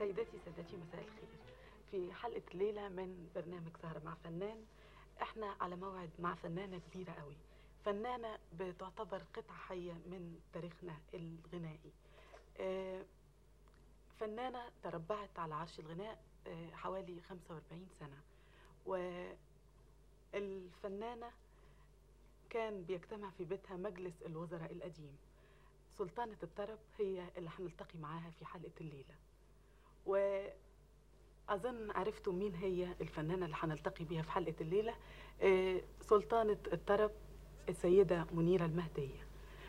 سيداتي سادتي مساء الخير. في حلقة ليلة من برنامج سهرة مع فنان، احنا على موعد مع فنانة كبيرة قوي، فنانة بتعتبر قطعة حية من تاريخنا الغنائي. فنانة تربعت على عرش الغناء حوالي 45 سنة، والفنانة كان بيجتمع في بيتها مجلس الوزراء القديم. سلطانة الطرب هي اللي هنلتقي معاها في حلقة الليلة، وأظن عرفتوا مين هي الفنانة اللي هنلتقي بيها في حلقة الليلة. سلطانة الطرب السيدة منيرة المهدية.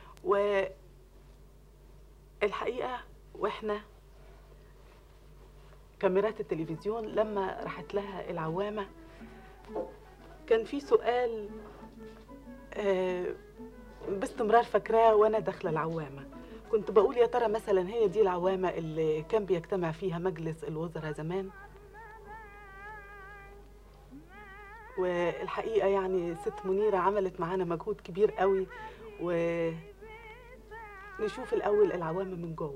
والحقيقة واحنا كاميرات التلفزيون لما راحت لها العوامة كان في سؤال باستمرار فاكراه وانا داخله العوامه. كنت بقول يا ترى مثلا هي دي العوامه اللي كان بيجتمع فيها مجلس الوزراء زمان. والحقيقه يعني ست منيره عملت معانا مجهود كبير قوي، ونشوف الاول العوامه من جوه.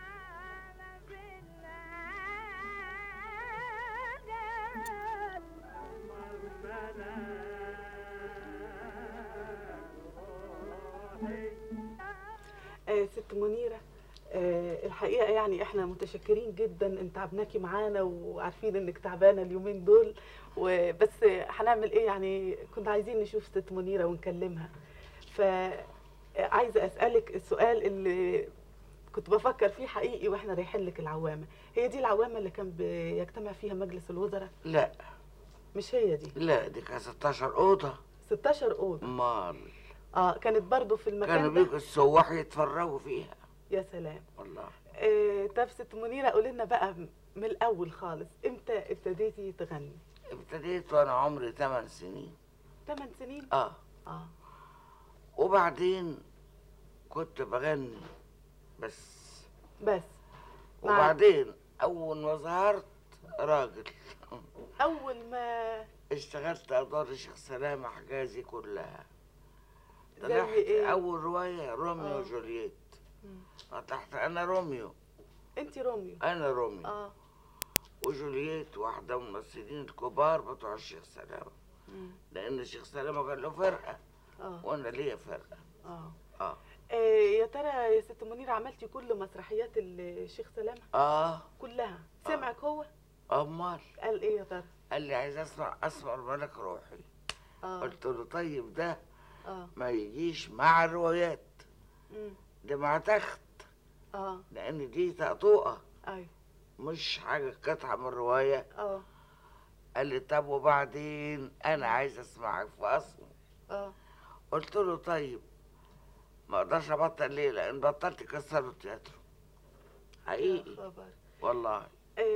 ست منيرة، الحقيقة يعني احنا متشكرين جدا ان تعبناكي معانا، وعارفين انك تعبانة اليومين دول، وبس هنعمل ايه يعني، كنا عايزين نشوف ست منيرة ونكلمها. فعايزة اسألك السؤال اللي كنت بفكر فيه حقيقي واحنا رايحين لك العوامة. هي دي العوامة اللي كان بيجتمع فيها مجلس الوزراء؟ لا مش هي دي. لا، دي كانت 16 أوضة. 16 أوضة؟ امال كانت برضو في المكان كانوا ده؟ بيجوا السواح يتفرجوا فيها. يا سلام والله. طب ست منيرة قولي لنا بقى من الأول خالص، إمتى ابتديتي تغني؟ ابتديت وأنا عمري 8 سنين. 8 سنين؟ آه. وبعدين كنت بغني بس وبعدين أول ما ظهرت راجل أول ما اشتغلت أدوار الشيخ سلامة حجازي كلها. زي إيه؟ أول رواية روميو وجولييت. طلعت أنا روميو. أنت روميو؟ أنا روميو. وجولييت واحدة من الممثلين الكبار بتوع الشيخ سلامة. لأن الشيخ سلامة كان له فرقة وأنا ليا فرقة. يا ترى يا ست منيرة عملتي كل مسرحيات الشيخ سلامة؟ كلها؟ سمعك هو؟ أمال قال إيه يا ترى؟ قال لي عايز أسمع ملك روحي. قلت له طيب ده ما يجيش مع الروايات، ده مع تخت. لأن دي تقطوقة. أيوه، مش حاجة قطعة من الرواية. قال لي طب وبعدين أنا عايز أسمعك في أصله. قلت له طيب ما أقدرش أبطل ليه، لأن بطلت يكسروا التياترو حقيقي. يا خبر والله.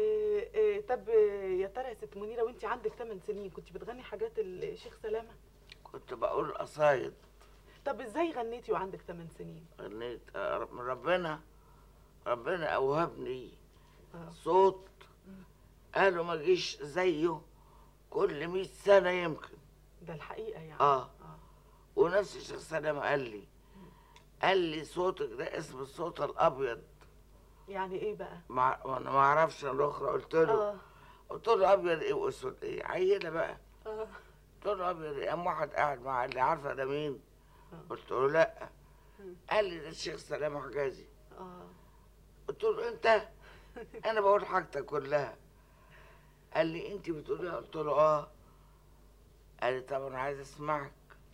طب يا ترى يا ست منيرة وانت عندك 8 سنين كنت بتغني حاجات الشيخ سلامة؟ كنت بقول قصايد. طب ازاي غنيتي وعندك 8 سنين؟ غنيت من ربنا أوهبني صوت قالوا ما جيش زيه كل 100 سنة يمكن. ده الحقيقة يعني. ونفس الشيخ سلامة قال لي صوتك ده اسم الصوت الأبيض. يعني ايه بقى؟ انا ما اعرفش الاخرى. قلت له ابيض ايه واسود ايه؟ عيله بقى. قلت له ابيض ايه؟ قام واحد قاعد معاه قال لي عارفه ده مين؟ قلت له لا. قال لي ده الشيخ سلامة حجازي. قلت له انت؟ انا بقول حاجتك كلها. قال لي انت بتقوليها؟ قلت له قال لي طب انا عايز اسمعك.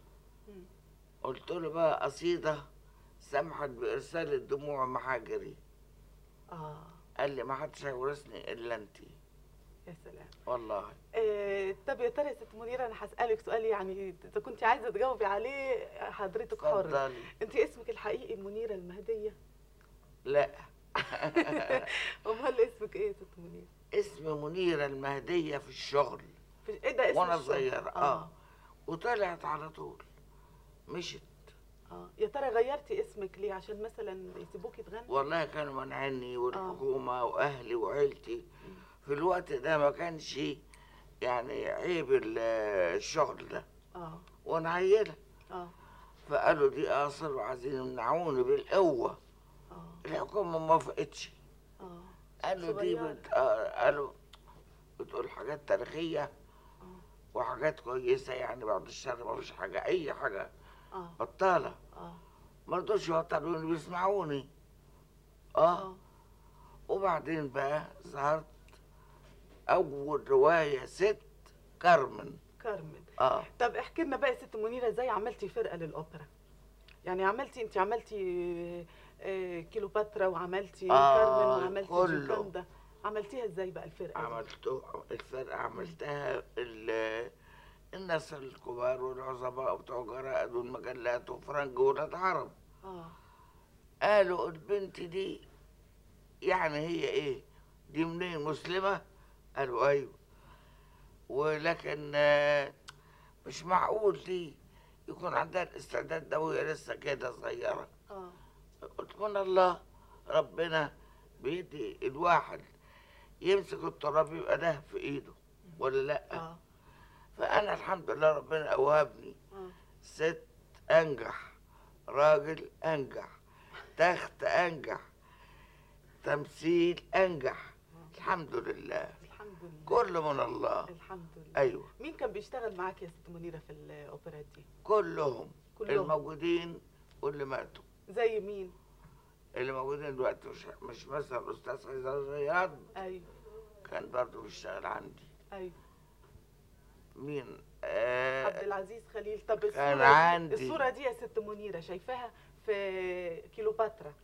قلت له بقى قصيده سمحت بارسال الدموع محاجري. قال لي ما حدش هيورثني الا انت. يا سلام والله. طب يا ترى يا ست منيرة انا هسألك سؤال يعني اذا كنت عايزة تجاوبي عليه حضرتك حرة. اتفضلي. انت اسمك الحقيقي منيرة المهدية؟ لا. امال اسمك ايه يا ست منيرة؟ اسمي منيرة المهدية في الشغل. ايه ده اسم وانا الشغل؟ صغيرة. وطلعت على طول مشت. يا ترى غيرتي اسمك ليه؟ عشان مثلا يسيبوكي تغني؟ والله كانوا منعني والحكومة واهلي وعيلتي. في الوقت ده ما كانش يعني عيب الشغل ده. وانا عيلة. فقالوا دي قاصر وعايزين يمنعوني بالقوة. الحكومة ما وافقتش. قالوا دي صغيرة. قالوا بتقول حاجات تاريخية وحاجات كويسة، يعني بعد الشر ما فيش حاجة، أي حاجة بطالة. ما رضوش يبطلوني، بيسمعوني. وبعدين بقى ظهرت أول رواية ست، كارمن. طب احكي لنا بقى يا ست منيرة، ازاي عملتي فرقة للأوبرا؟ يعني انت عملتي كيلوباترا، وعملتي كارمن، وعملتي جوكاندا. عملتيها ازاي بقى الفرقة دي؟ عملتها الناس الكبار والعظماء بتوع جرائد والمجلات وفرنج ولاد عرب. قالوا البنت دي يعني هي ايه دي، منين، مسلمة؟ قالوا ايوه. ولكن مش معقول دي يكون عندها الاستعداد ده وهي لسه كده صغيرة. قلت من الله، ربنا بيدي الواحد يمسك التراب يبقى ده في ايده ولا لا؟ فانا الحمد لله ربنا اوهبني ست انجح، راجل انجح، تخت انجح، تمثيل انجح. الحمد لله، الحمد لله، كله من الله. الحمد لله. ايوه. مين كان بيشتغل معاك يا ست منيرة في الأوبرات دي؟ كلهم الموجودين واللي ماتوا. زي مين؟ اللي موجودين دلوقتي مش مثلا الاستاذ خيزر رياض. ايوه. كان برضه بيشتغل عندي. ايوه. مين؟ عبد العزيز خليل. طب كان عندي الصورة دي يا ست منيرة شايفاها في كيلوباترا.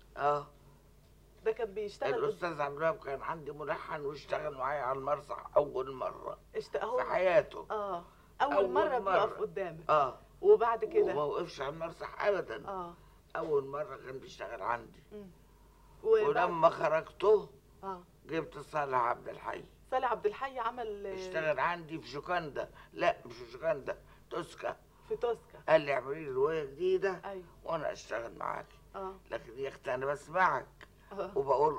ده كان بيشتغل الاستاذ عبد الوهاب، كان عندي ملحن واشتغل معايا على المسرح اول مرة في حياته. اول مرة بيقف قدامك. وبعد كده وما وقفش على المسرح ابدا. اول مرة كان بيشتغل عندي. ولما خرجته جبت صالح عبد الحي. صالح عبد الحي عمل اشتغل عندي في جوكاندا. لا مش في جوكاندا، توسكا. في توسكا. قال لي اعملي لي رواية جديدة. ايوه. وانا اشتغل معاكي. لكن يا اختي انا بسمعك وبقول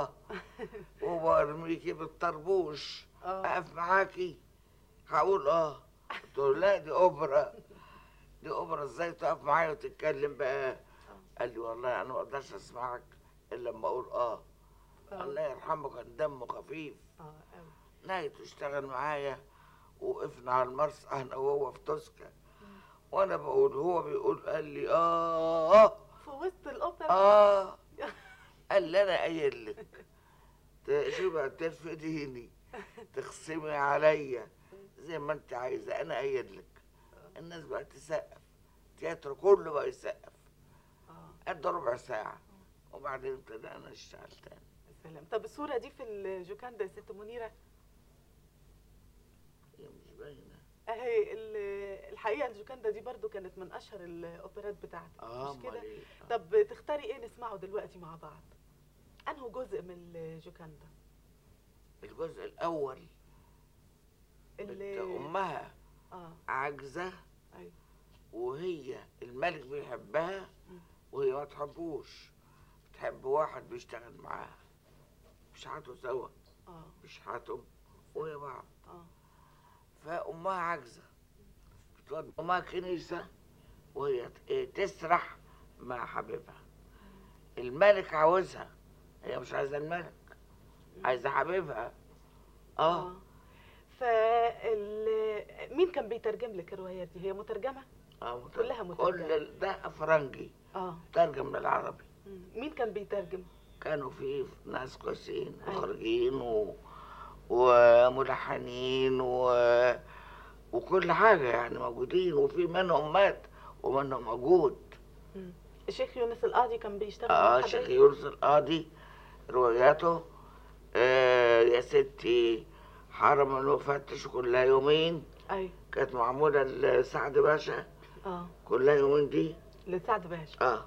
وبرميكي بالطربوش. اقف معاكي هقول قلت له لا، دي اوبرا، دي اوبرا، ازاي تقف معايا وتتكلم بقى؟ قال لي والله انا ما اقدرش اسمعك الا لما اقول الله يرحمه، كان دمه خفيف. نهايته اشتغل معايا، وقفنا على المرسى انا وهو في توسكا، وانا بقول هو بيقول، قال لي في وسط الاوبرا. قال لي انا قايل لك شو بقى ترفديني تخصمي عليا زي ما انت عايزه، انا قايل لك. الناس بقى تسقف، التياترو كله بقى يسقف. قد ربع ساعه وبعدين ابتدأنا نشتغل تاني. سلام. طب الصوره دي في الجوكاندا يا ست منيره؟ هي مش باينه اهي. الحقيقه الجوكاندا دي برضو كانت من اشهر الاوبرات بتاعتك، مش كده؟ طب تختاري ايه نسمعه دلوقتي مع بعض؟ انه جزء من الجوكاندا؟ الجزء الاول اللي امها عاجزه. ايوه. وهي الملك بيحبها وهي ما تحبوش، بتحب واحد بيشتغل معاها، بيشحتوا سوا. بيشحتوا وهي بعض. فامها عاجزه، بتودي امها كنيسه وهي تسرح مع حبيبها. الملك عاوزها، هي مش عايزه الملك، عايزه حبيبها. مين كان بيترجم لك الروايات دي؟ هي مترجمه؟ كلها مترجمه. كل ده فرنجي. ترجم للعربي. مين كان بيترجم؟ كانوا في ناس كويسين، مخرجين وملحنين وكل حاجه يعني موجودين، وفي منهم مات ومنهم موجود. الشيخ يونس القاضي كان بيشتغل الشيخ يونس القاضي رواياته يا ستي حرم المفتش كلها يومين. ايوه. كانت معموله لسعد باشا. كلها يومين دي لسعد باشا.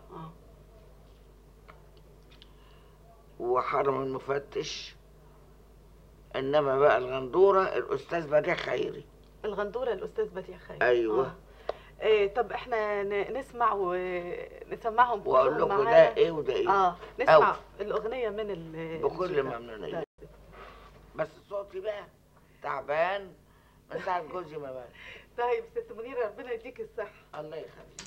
وحرم المفتش. انما بقى الغندوره الاستاذ بديع خيري. الغندوره الاستاذ بديع خيري. ايوه. طب احنا نسمع ونسمعهم كلهم واقول لكم ده ايه وده ايه. نسمع الاغنيه من بكل ممنونيه. بس صوتي بقى تعبان من ساعه جوزي ما مات. طيب ست منيره ربنا يديك الصحه. الله يخليك.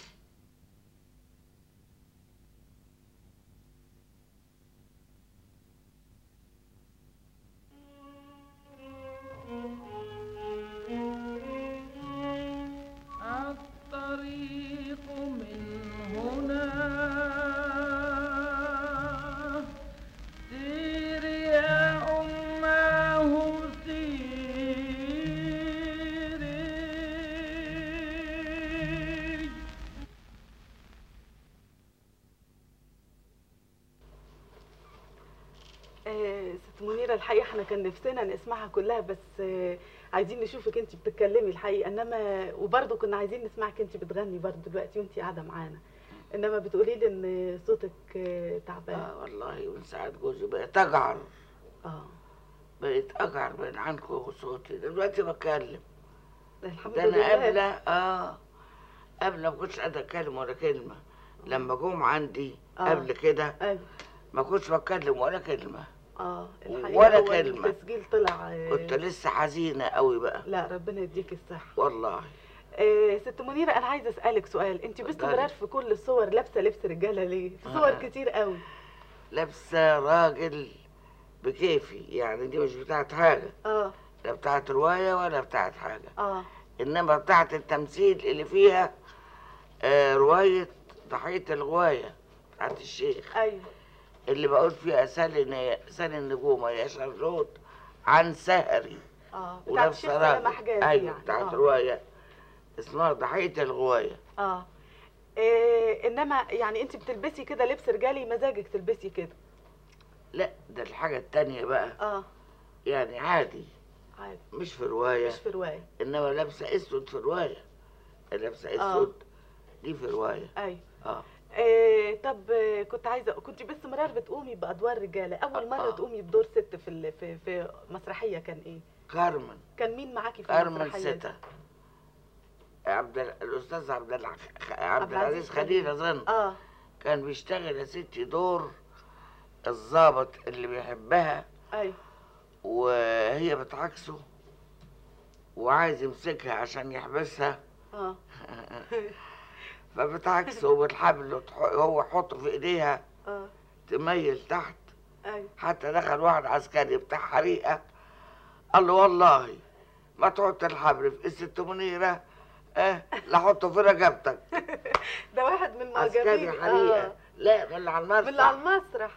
ست منيره الحقيقه احنا كان نفسنا نسمعها كلها، بس عايزين نشوفك انت بتتكلمي الحقيقه، انما وبرضه كنا عايزين نسمعك انت بتغني برضه دلوقتي وانت قاعده معانا، انما بتقولي لي ان صوتك تعبان. والله من ساعه جوزي بقيت اجعر. بقيت اجعر بين عنكم وصوتي. دلوقتي بتكلم. الحمد ده انا لله. قبل ما كنتش قادره اتكلم ولا كلمه. لما جم عندي قبل كده ما كنتش بتكلم ولا كلمه. الحقيقه ولا كلمه. التسجيل طلع كنت لسه حزينه قوي بقى. لا ربنا يديك الصحه والله. ست منيره انا عايزه اسالك سؤال، انت باستمرار في كل الصور لابسه لبس رجاله ليه؟ في صور كتير قوي. لابسه راجل بكيفي، يعني دي مش بتاعت حاجه. لا بتاعت روايه ولا بتاعت حاجه. انما بتاعت التمثيل اللي فيها روايه ضحيه الغوايه بتاعت الشيخ. ايوه. اللي بقول فيها سال النجوم يا شرلوت عن سهري. بتاعت الشيخ سلام حجازي. ايوه يعني. بتاعت روايه اسمها ضحيه الغوايه. انما يعني انت بتلبسي كده لبس رجالي مزاجك تلبسي كده؟ لا ده الحاجه التانيه بقى. يعني عادي. مش في روايه. مش في روايه. انما لابسه اسود في روايه. لابسه اسود دي في روايه. ايوه. طب كنت باستمرار بتقومي بادوار رجاله، اول مره تقومي بدور ست في مسرحيه كان ايه؟ كارمن. كان مين معاكي في المسرحيه؟ كارمن ستا. الاستاذ عبد العزيز خليل اظن. كان بيشتغل يا ستي دور الضابط اللي بيحبها. ايوه. وهي بتعكسه وعايز يمسكها عشان يحبسها. فبتعكسه والحبل هو يحطه في ايديها تميل تحت. حتى دخل واحد عسكري بتاع حريقه قال له والله ما تحط الحبل في الست منيره لحطه في رقبتك. ده واحد من المعجبين. عسكري حريقه. لا من اللي على المسرح. من اللي على المسرح.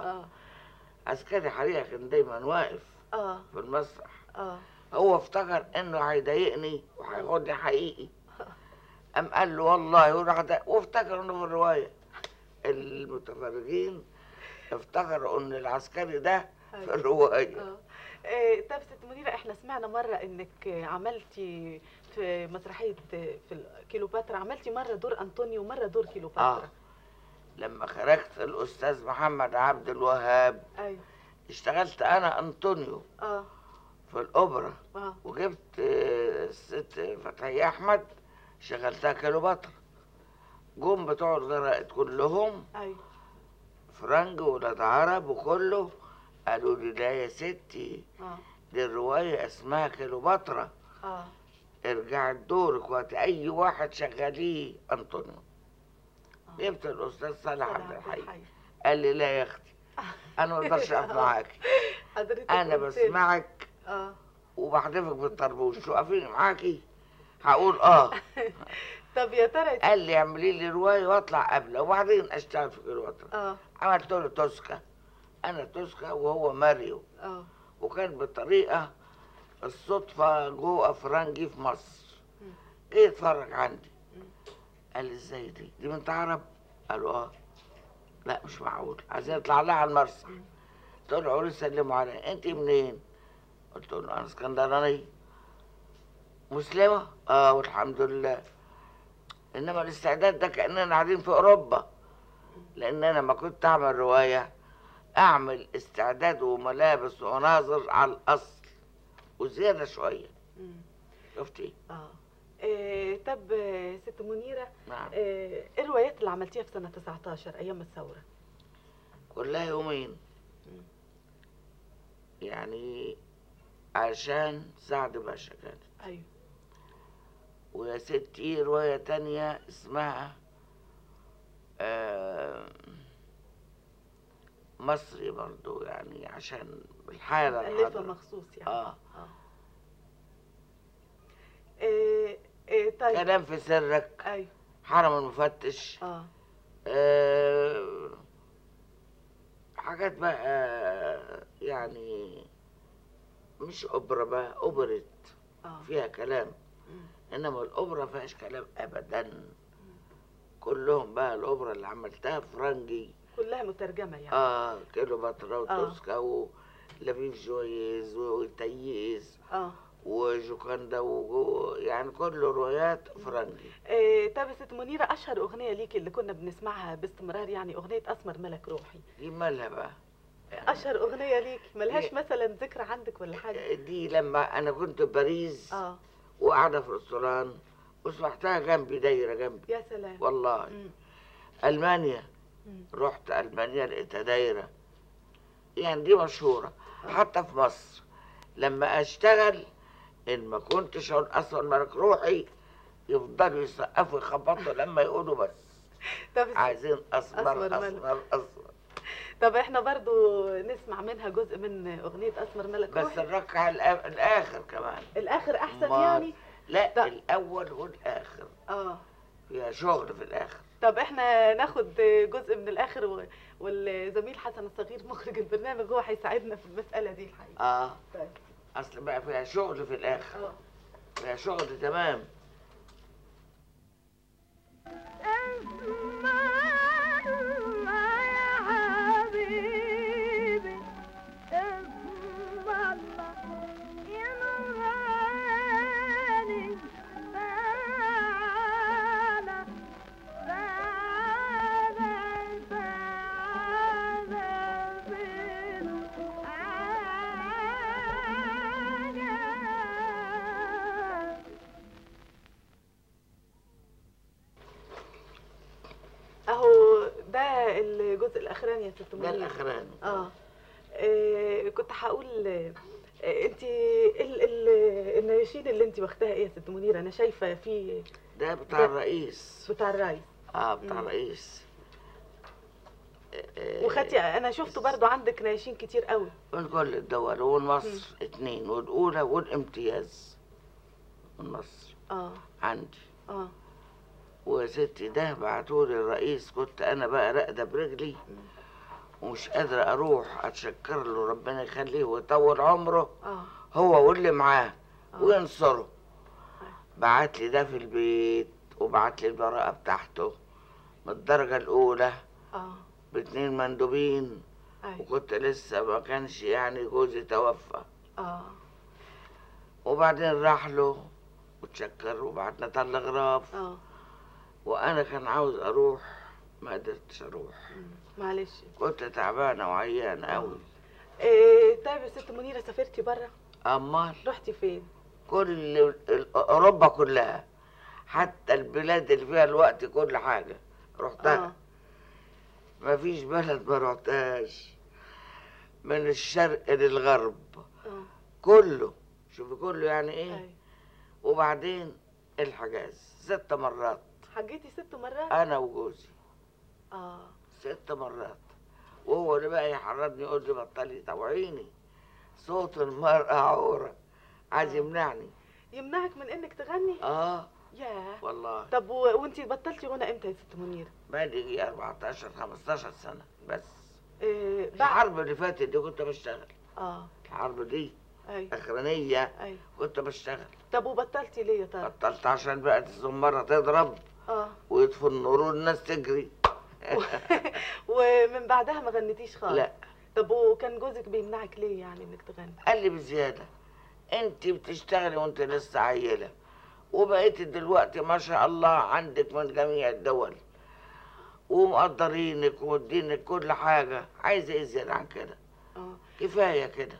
عسكري حريقه كان دايما واقف في المسرح. هو افتكر انه هيضايقني وهياخدني حقيقي. قام قال له والله وراح وافتكر انه في الروايه. المتفرجين افتكروا ان العسكري ده في الروايه. طب ست منيره احنا سمعنا مره انك عملتي في مسرحيه في كيلوباترا، عملتي مره دور انطونيو ومره دور كيلوباترا. لما خرجت الاستاذ محمد عبد الوهاب اشتغلت انا انطونيو في الاوبرا. وجبت الست فتحية احمد شغلتها كيلوباترا. جم بتوع الجرائد كلهم فرنج ولاد عرب وكله قالوا لي لا يا ستي دي الروايه اسمها كيلوباترا. ارجعي دورك وقت اي واحد شغاليه انطونيو. جبت الاستاذ صالح عبد الحي قال لي لا يا اختي انا ما اقدرش اقف معاكي. انا بسمعك وبحدفك بالطربوش توقفيني معاكي هقول طب يا ترى قال لي اعملي لي روايه واطلع قبله وبعدين اشتغل في كيلوباترا. عملت له توسكا. انا توسكا وهو ماريو. وكان بالطريقه الصدفه جوه فرنجي في مصر جه يتفرج عندي. قال لي ازاي دي بنت عرب؟ قالوا لا مش معقول عايزين نطلع لها على المسرح. طلعوا لي سلموا عليا انت منين؟ قلت له انا اسكندراني. مسلمه؟ والحمد لله. انما الاستعداد ده كاننا قاعدين في اوروبا. لان انا ما كنت اعمل روايه اعمل استعداد وملابس ومناظر على الاصل وزياده شويه. شفتي؟ طب ست منيره. نعم. ايه الروايات اللي عملتيها في سنه 19 ايام الثوره؟ كلها يومين. يعني عشان سعد باشا كانت. ايوه. ويا ستي روايه تانية اسمها مصري برضو يعني عشان الحالة مؤلفة مخصوص يعني. طيب. كلام في سرك. ايوه. حرم المفتش. حاجات بقى يعني مش اوبرا بقى اوبرت. فيها كلام. انما الاوبرا فيهاش كلام ابدا. كلهم بقى الاوبرا اللي عملتها فرنجي كلها مترجمه يعني. كيلوباترا وتوسكا لبيب جويز وتييس اه وجوكاندا يعني كله روايات فرنجي. طب يا ست منيره، اشهر اغنيه ليكي اللي كنا بنسمعها باستمرار يعني اغنيه اسمر ملك روحي. دي مالها بقى؟ اشهر اغنيه ليكي ملهاش مثلا ذكرى عندك ولا حاجه؟ دي لما انا كنت في باريس اه وقاعده في ريستوران وسمعتها جنبي، دايره جنبي. يا سلام والله. المانيا، رحت المانيا لقيتها دايره، يعني دي مشهوره. حتى في مصر لما اشتغل ان ما كنتش اقول اسمر ملك روحي يفضلوا يسقفوا يخبطوا لما يقولوا بس طب عايزين اسمر أسمر ملك. اسمر اسمر. طب احنا برضو نسمع منها جزء من اغنيه اسمر ملك بس روحي. الركعه الاخر كمان. الاخر احسن يعني؟ لا الاول والاخر اه فيها شغل في الاخر. طب احنا ناخد جزء من الاخر والزميل حسن الصغير مخرج البرنامج هو هيساعدنا في المساله دي الحقيقه. طيب اصل بقى فيها شغل في الاخر. فيها شغل تمام. اهو ده الجزء الاخراني يا ست منيره. ده الاخراني. كنت هقول انت النياشين اللي انت واخداها ايه يا ست منيره؟ انا شايفه في ده بتاع الرئيس. بتاع الرئيس. بتاع الرئيس. وخدتي انا شفته برضو عندك نياشين كتير قوي من كل الدول والمصر 2 والاولى والامتياز من مصر. عندي. وستي ده بعتولي الرئيس، كنت انا بقى راقده برجلي ومش قادره اروح اتشكر له ربنا يخليه ويطول عمره هو واللي معاه وينصره. بعت لي ده في البيت وبعت لي البراءه بتاعته من الدرجه الاولى ب2 مندوبين. وكنت لسه ما كانش يعني جوزي توفى. وبعدين راح له وتشكر وبعتنا تلغراف. وانا كان عاوز اروح ما قدرتش اروح. معلش كنت تعبانه وعيانه قوي. طيب يا ست منيره، سافرتي بره؟ امال رحتي فين؟ كل اوروبا كلها، حتى البلاد اللي فيها الوقت كل حاجه رحتها. ما فيش بلد ما رحتهاش، من الشرق للغرب. كله. شوفي كله يعني ايه. وبعدين الحجاز 6 مرات. حجيتي 6 مرات؟ انا وجوزي 6 مرات. وهو اللي بقى يحرضني يقول لي بطلي توعيني، صوت المرأة عورة، عايز يمنعني. يمنعك من انك تغني؟ ياه والله. طب وانتي بطلتي غنى امتى يا ست منيره؟ بقالي 14 15 سنة بس. الحرب اللي فاتت دي كنت بشتغل. الحرب دي اخرانية كنت بشتغل. طب وبطلتي ليه يا ترى؟ بطلت عشان بقت الزمارة تضرب ويطفوا النور والناس تجري. ومن بعدها ما غنيتيش خالص؟ لا. طب وكان جوزك بيمنعك ليه يعني انك تغني؟ قال لي بزيادة انت بتشتغلي وانت لسه عيلة، وبقيت دلوقتي ما شاء الله عندك من جميع الدول ومقدرينك ومدينك كل حاجة، عايزة ايه زيادة عن كده؟ كفاية كده.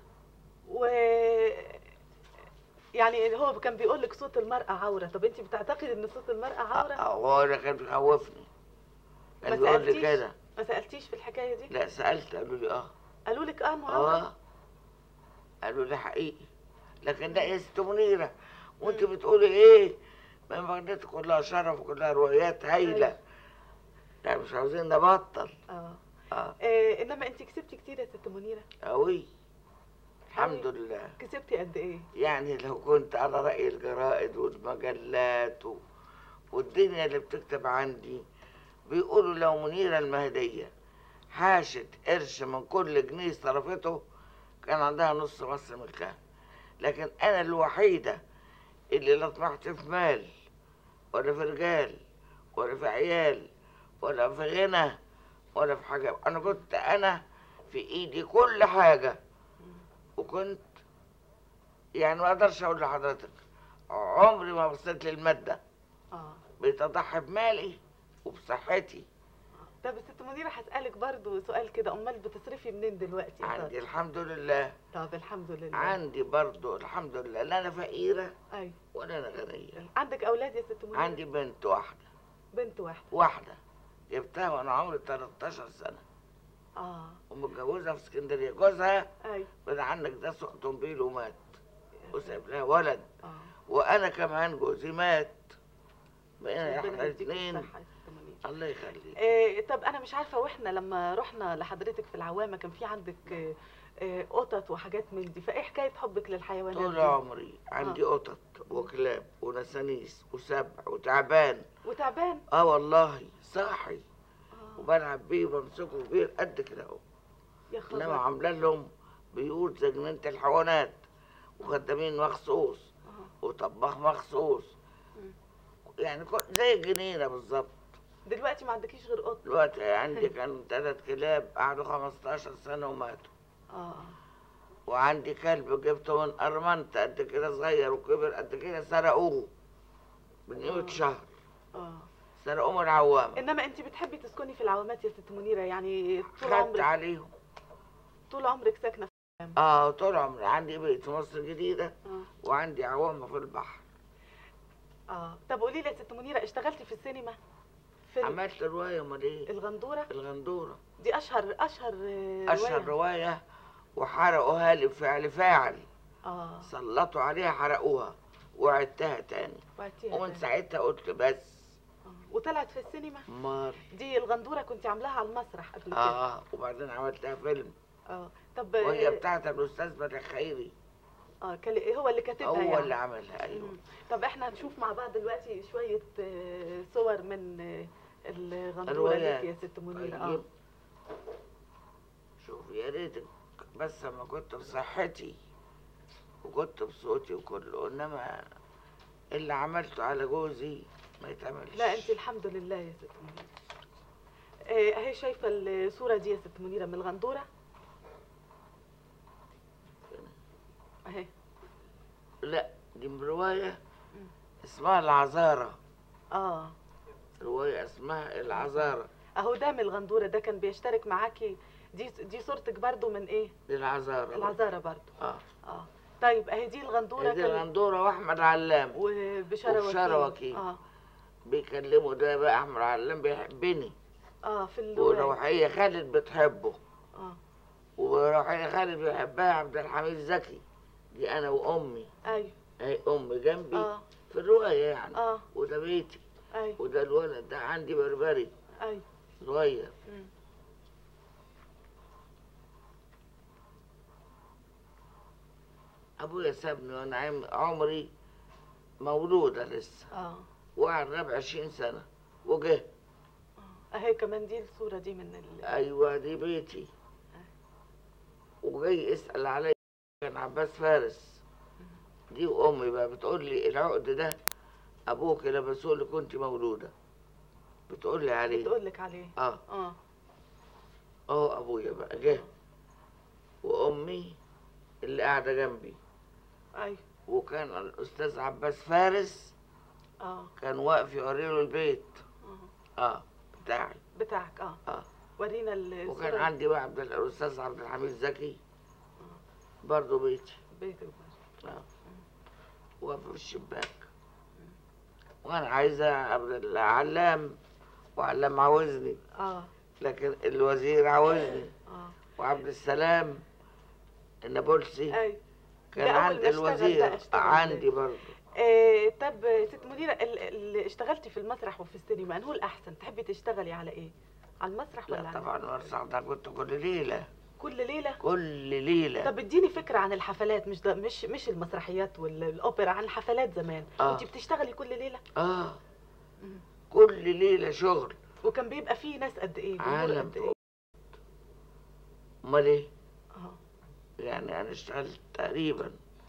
يعني هو كان بيقول لك صوت المرأة عورة، طب انت بتعتقدي ان صوت المرأة عورة؟ هو اللي كان بيخوفني، كان بيقول لي كده. ما سألتيش في الحكاية دي؟ لا سألت، قالوا لي قالوا لك انه عورة؟ قالوا لي حقيقي. لكن ده يا ست منيرة وانت بتقولي ايه؟ ما مغنيتي كلها شرف وكلها روايات هايلة. لا مش عاوزين نبطل. انما انت كسبتي كتير يا ست منيرة؟ قوي الحمد لله. كسبتي قد ايه؟ يعني لو كنت على رأي الجرائد والمجلات والدنيا اللي بتكتب عندي بيقولوا لو منيرة المهدية حاشت قرش من كل جنيه صرفته كان عندها نص مصر ملكها. لكن انا الوحيدة اللي لا طمعت في مال ولا في رجال ولا في عيال ولا في غنى ولا في حاجة. انا كنت في ايدي كل حاجة وكنت يعني ما اقدرش اقول لحضرتك عمري ما بصيت للماده. بتضحي بمالي وبصحتي. طب ست منيره هسألك برضو سؤال كده، امال بتصرفي منين دلوقتي؟ عندي الحمد لله. طب الحمد لله. عندي برضو الحمد لله، لا انا فقيره ايوه ولا انا غنيه. عندك اولاد يا ست منيره؟ عندي بنت واحده. بنت واحده؟ واحده جبتها وانا عمري 13 سنه. ومتجوزه في اسكندريه. جوزها ايوه بعد عنك ده سوق طنبيل ومات وساب لها ولد. وانا كمان جوزي مات. بقينا احنا الاثنين. الله يخليك. طب انا مش عارفه، واحنا لما رحنا لحضرتك في العوامه كان في عندك قطط وحاجات من دي، فايه حكايه حبك للحيوانات طول دي؟ عمري عندي قطط وكلاب ونسانيس وسبع وتعبان. وتعبان؟ والله صاحي. وبلعب بيه وبمسكه كبير قد كده اهو. يا خبر. انما عامله لهم بيوت زي جنينه الحيوانات وخدامين مخصوص وطباخ مخصوص، يعني زي الجنينه بالظبط. دلوقتي ما عندكيش غير قطه؟ دلوقتي عندي كانوا 3 كلاب قعدوا 15 سنه وماتوا. وعندي كلب جبته من ارمنت قد كده صغير وكبر قد كده، سرقوه من قيمه شهر. سرقوه من العوامه. انما انت بتحبي تسكني في العوامات يا ست منيره؟ يعني طول عمرك خدت عليهم. طول عمرك ساكنه في العوامه؟ طول عمري عندي بيت في مصر الجديده وعندي عوامه في البحر. طب قولي لي يا ست منيره، اشتغلتي في السينما؟ عملت روايه. امال ايه؟ الغندوره؟ الغندوره دي اشهر روايه وحرقوها لي بفعل فاعل. سلطوا عليها حرقوها وعدتها تاني. ومن ساعتها قلت بس. وطلعت في السينما؟ امال دي الغندوره كنت عاملاها على المسرح قبل كده؟ وبعدين عملتها فيلم. طب وهي بتاعت الاستاذ بدر خيري. هو اللي كاتبها هو يعني. اللي عملها. ايوه. طب احنا هنشوف مع بعض دلوقتي شويه صور من الغندوره ليك يا ست منيره. شوف يا ريتك بس ما كنت بصحتي وكنت بصوتي وكله، انما اللي عملته على جوزي ما يتعملش. لا انت الحمد لله يا ست منيره. اهي شايفه الصوره دي يا ست منيره من الغندوره اهي. لا دي من روايه اسمها العذاره. روايه اسمها العذاره. اهو ده من الغندوره، ده كان بيشترك معاكي. دي صورتك برضو من ايه؟ العذاره. العذاره برضو. طيب اهي دي الغندوره. دي الغندوره واحمد علام وبشاره وكيل. بيكلموا ده بقى احمد علام بيحبني. في الروايه. وروحيه خالد بتحبه. وروحيه خالد بيحبها عبد الحميد زكي. دي انا وامي. ايوه. اهي امي جنبي في الروايه يعني. وده بيتي. ايوه. وده الولد ده عندي بربري. ايوه. صغير. ابويا سابني وانا عمري مولوده لسه. وقعد 20 سنه وجه. اهي كمان دي الصوره دي من ايوه دي بيتي. وجاي يسال عليا كان عباس فارس. دي وامي بقى بتقول لي العقد ده ابوك لبسوه اللي كنت مولوده. بتقول لي عليه. بتقول لك عليه. ابويا بقى جه وامي اللي قاعده جنبي. ايوه. وكان الاستاذ عباس فارس كان واقف يوري له البيت. بتاعك. ورينا الصورة. وكان عندي بقى الاستاذ عبد الحميد زكي. برضه بيتي. بيتك برضه. واقف في الشباك. وانا عايزه عبد العلام وعلام عاوزني. لكن الوزير عاوزني. وعبد السلام النابلسي. ايوه. كان عند الوزير عندي برضه. طب ست منيره، اللي اشتغلتي في المسرح وفي السينما انه الاحسن؟ تحبي تشتغلي على ايه؟ على المسرح ولا لا طبعا المسرح ده كنت كل ليله. كل ليله؟ كل ليله. طب اديني فكره عن الحفلات، مش المسرحيات والاوبرا، عن الحفلات زمان. كنت بتشتغلي كل ليله؟ كل ليله شغل. وكان بيبقى فيه ناس قد ايه؟ عالم قد ايه؟ امال ايه؟ يعني انا اشتغلت تقريبا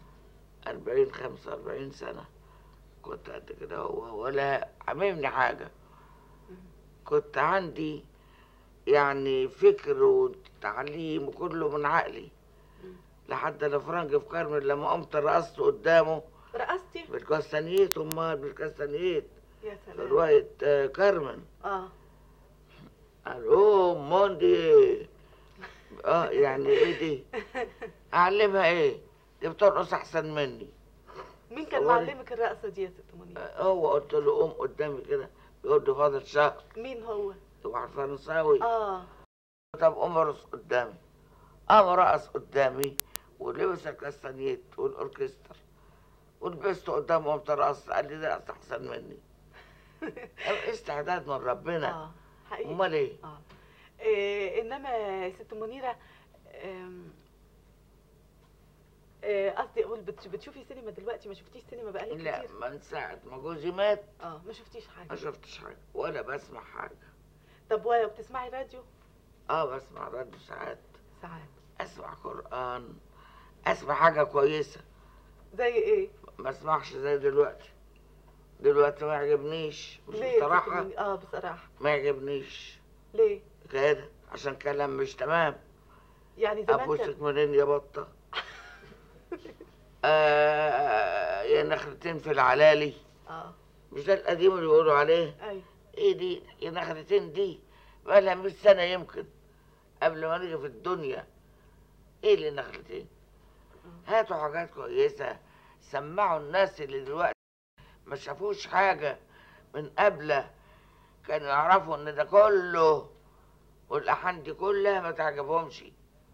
45 سنه. كنت قد كده هو ولا عممني حاجه. كنت عندي يعني فكر وتعليم وكله من عقلي. لحد الفرنج في كارمن لما قمت رقصت قدامه. رقصتي؟ بالكاستانيت، امال بالكاستانيت. يا سلام. رواية كارمن. الو موندي. يعني ايه دي؟ اعلمها ايه؟ دي بترقص احسن مني. مين كان معلمك الرقصه دي يا ست منيره؟ هو قلت له قوم قدامي كده، يقول لي فاضل شهر. مين هو؟ واحد فرنساوي. طب قوم ارقص قدامي. قام رقص قدامي ولبس الكاستانيت والاوركستر ولبسته قدامه، قمت رقصت، قال لي ده احسن مني. استعداد من ربنا. حقيقي. امال ايه؟ انما يا ست منيره، قصدي اقول بتشوفي سينما دلوقتي؟ ما شفتيش سينما بقالك كتير؟ لا، من ساعة ما جوزي مات ما شفتيش حاجة؟ ما شفتش حاجة ولا بسمع حاجة. طب وبتسمعي راديو؟ بسمع راديو ساعات. ساعات. اسمع قرآن، اسمع حاجة كويسة. زي ايه؟ ما اسمعش زي دلوقتي. دلوقتي ما يعجبنيش. ليه؟ بصراحة بصراحة ما يعجبنيش. ليه؟ كده عشان كلام مش تمام. يعني زمان ابوسك منين يا بطة؟ يا نخلتين في العلالي. مش ده القديم اللي بيقولوا عليه؟ ايوه. ايه دي؟ يا نخلتين دي بقى لها 100 سنة يمكن قبل ما نيجي في الدنيا. ايه اللي نخلتين؟ هاتوا حاجات كويسة، سمعوا الناس اللي دلوقتي ما شافوش حاجة من قبله، كانوا يعرفوا ان ده كله والأحان دي كلها ما تعجبهمش،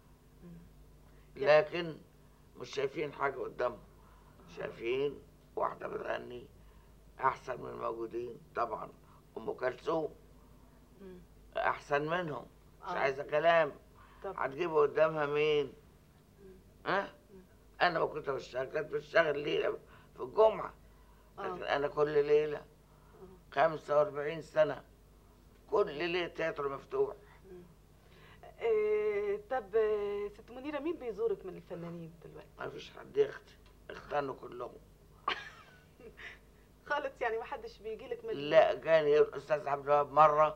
لكن مش شايفين حاجة قدامهم. شايفين واحدة بتغني أحسن من الموجودين طبعا. أم كلثوم أحسن منهم، مش عايزة كلام. هتجيبوا قدامها مين؟ أنا ما كنت بشتغل، كنت بشتغل ليلة في الجمعة، لكن أنا كل ليلة 45 سنة كل ليلة تياترو مفتوح. طب ست منيرة، مين بيزورك من الفنانين دلوقتي؟ ما فيش حد يا اختي، اختاروا كلهم. خالص يعني ما حدش بيجي لك من؟ لا، جاني الاستاذ عبد الوهاب مره،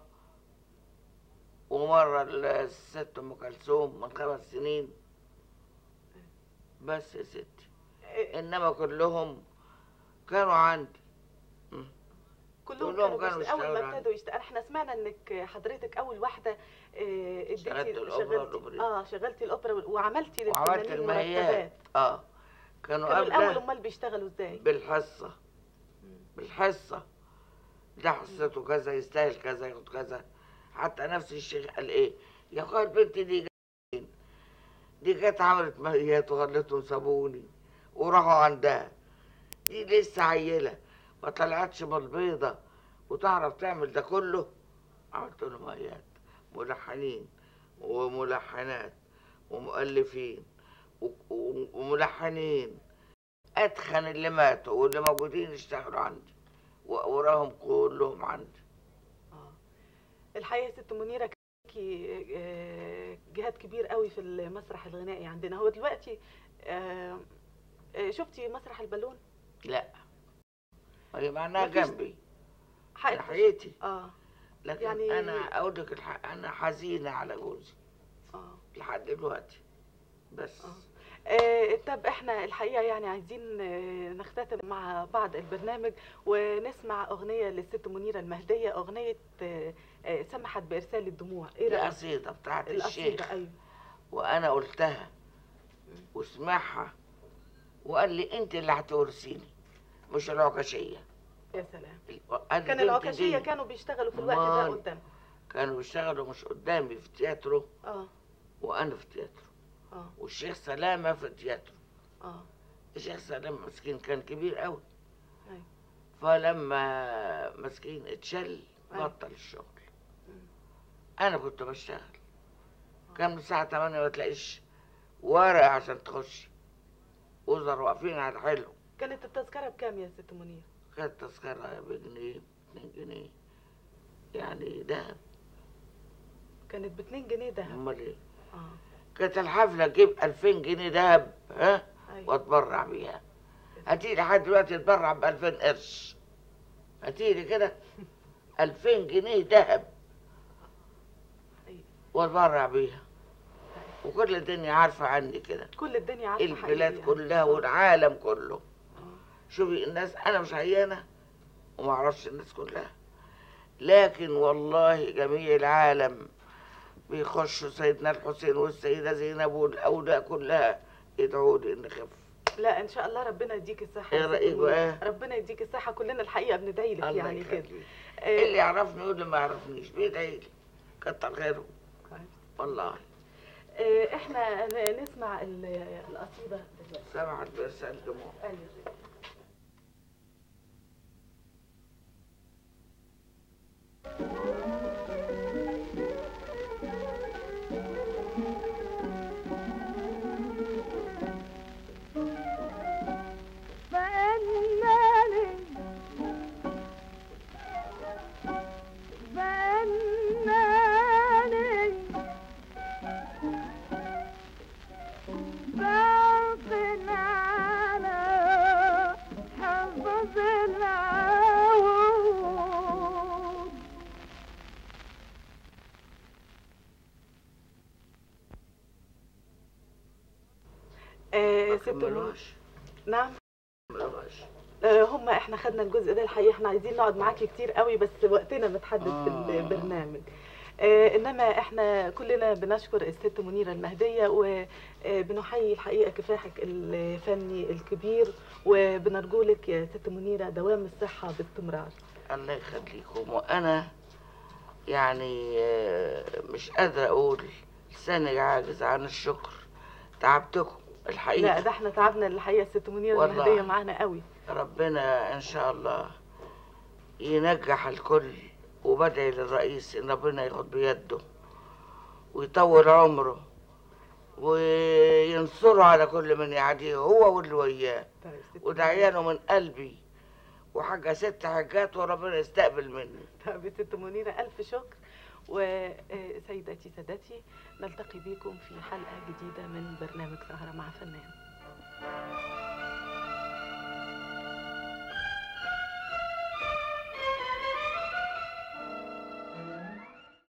ومره الست ام كلثوم من 5 سنين بس يا ستي. انما كلهم كانوا عندي. كلهم كانوا اول ما ابتدوا يشتغلوا. احنا سمعنا انك حضرتك اول واحده شغلت الاوبرا. شغلتي الاوبرا وعملتي للفنانين المهيات. كانوا الاول امال بيشتغلوا ازاي؟ بالحصه. بالحصه، ده حصته كذا يستاهل كذا ياخد كذا. حتى نفس الشيخ قال ايه يا اخويا، البنت دي كانت عملت مهيات وخلتهم سابوني وراحوا عندها. دي لسه عيله ما طلعتش من البيضه وتعرف تعمل ده كله. عملت لهم مهيات، ملحنين وملحنات ومؤلفين وملحنين، اتخن اللي ماتوا واللي موجودين اشتغلوا عندي وراهم كلهم عندي. الحقيقه ست منيره جهاد كبير قوي في المسرح الغنائي عندنا. هو دلوقتي شفتي مسرح البالون؟ لا، هي معناها جنبي ناحيتي. لكن يعني انا اقول لك الحق، انا حزينه على جوزي لحد دلوقتي بس. طب احنا الحقيقه يعني عايزين نختتم مع بعض البرنامج ونسمع اغنيه للست منيره المهديه، اغنيه سمحت بارسال الدموع. ايه رايك؟ القصيده بتاعت الشيخ. ايوه. وانا قلتها وسمعها وقال لي انت اللي هتورثيني مش العكاشيه. يا سلام. كان العكاشيه كانوا بيشتغلوا في الوقت ده قدام. كانوا بيشتغلوا مش قدامي في تياترو. وانا في تياترو. والشيخ سلامه في التياترو. الشيخ سلامه مسكين كان كبير قوي. فلما مسكين اتشل بطل الشغل. انا كنت بشتغل. كان من الساعه 8 ما تلاقيش ورقه عشان تخش. وزراء واقفين على حلو. كانت التذكره بكام يا ست منير؟ كانت التذكره بجنيه 2 جنيه يعني دهب. كانت ب2 جنيه دهب؟ امال ايه؟ كانت الحفله تجيب 2000 جنيه دهب واتبرع بيها. هاتيلي لحد دلوقتي اتبرع ب2000 قرش. هاتيلي كده 2000 جنيه دهب واتبرع بيها. وكل الدنيا عارفه عني كده، كل الدنيا عارفه البلاد يعني. كلها والعالم كله. شوفي الناس، انا مش عيانه وما اعرفش الناس كلها، لكن والله جميع العالم بيخشوا سيدنا الحسين والسيده زينب والاولياء كلها يدعوا لي ان اخف. لا ان شاء الله ربنا يديك الصحه. ايه رايك بقى؟ ربنا يديك الصحه، كلنا الحقيقه بندعي لك يعني كده. اللي يعرفني واللي ما يعرفنيش بيدعي لي، كتر خيره والله. احنا نسمع القصيده دلوقتي. سمعت برسال دموع. نعم. احنا خدنا الجزء ده الحقيقه، احنا عايزين نقعد معاكي كتير قوي بس وقتنا متحدد في البرنامج. انما احنا كلنا بنشكر الست منيره المهديه، وبنحيي الحقيقه كفاحك الفني الكبير، وبنرجو لك يا ست منيره دوام الصحه باستمرار. الله يخليكم. وانا يعني مش قادره اقول، لساني عاجز عن الشكر. تعبتكم الحقيقه. لا ده احنا تعبنا الحقيقه الست منيره المهديه معانا قوي. ربنا ان شاء الله ينجح الكل، وبدعي للرئيس ان ربنا ياخد بيده ويطول عمره وينصره على كل من يعاديه هو واللي وياه، ودعيانه من قلبي، وحاجه 6 حاجات وربنا يستقبل مني. طيب يا ست منيره الف شكر. وسيداتي سادتي، نلتقي بكم في حلقه جديده من برنامج سهره مع فنان.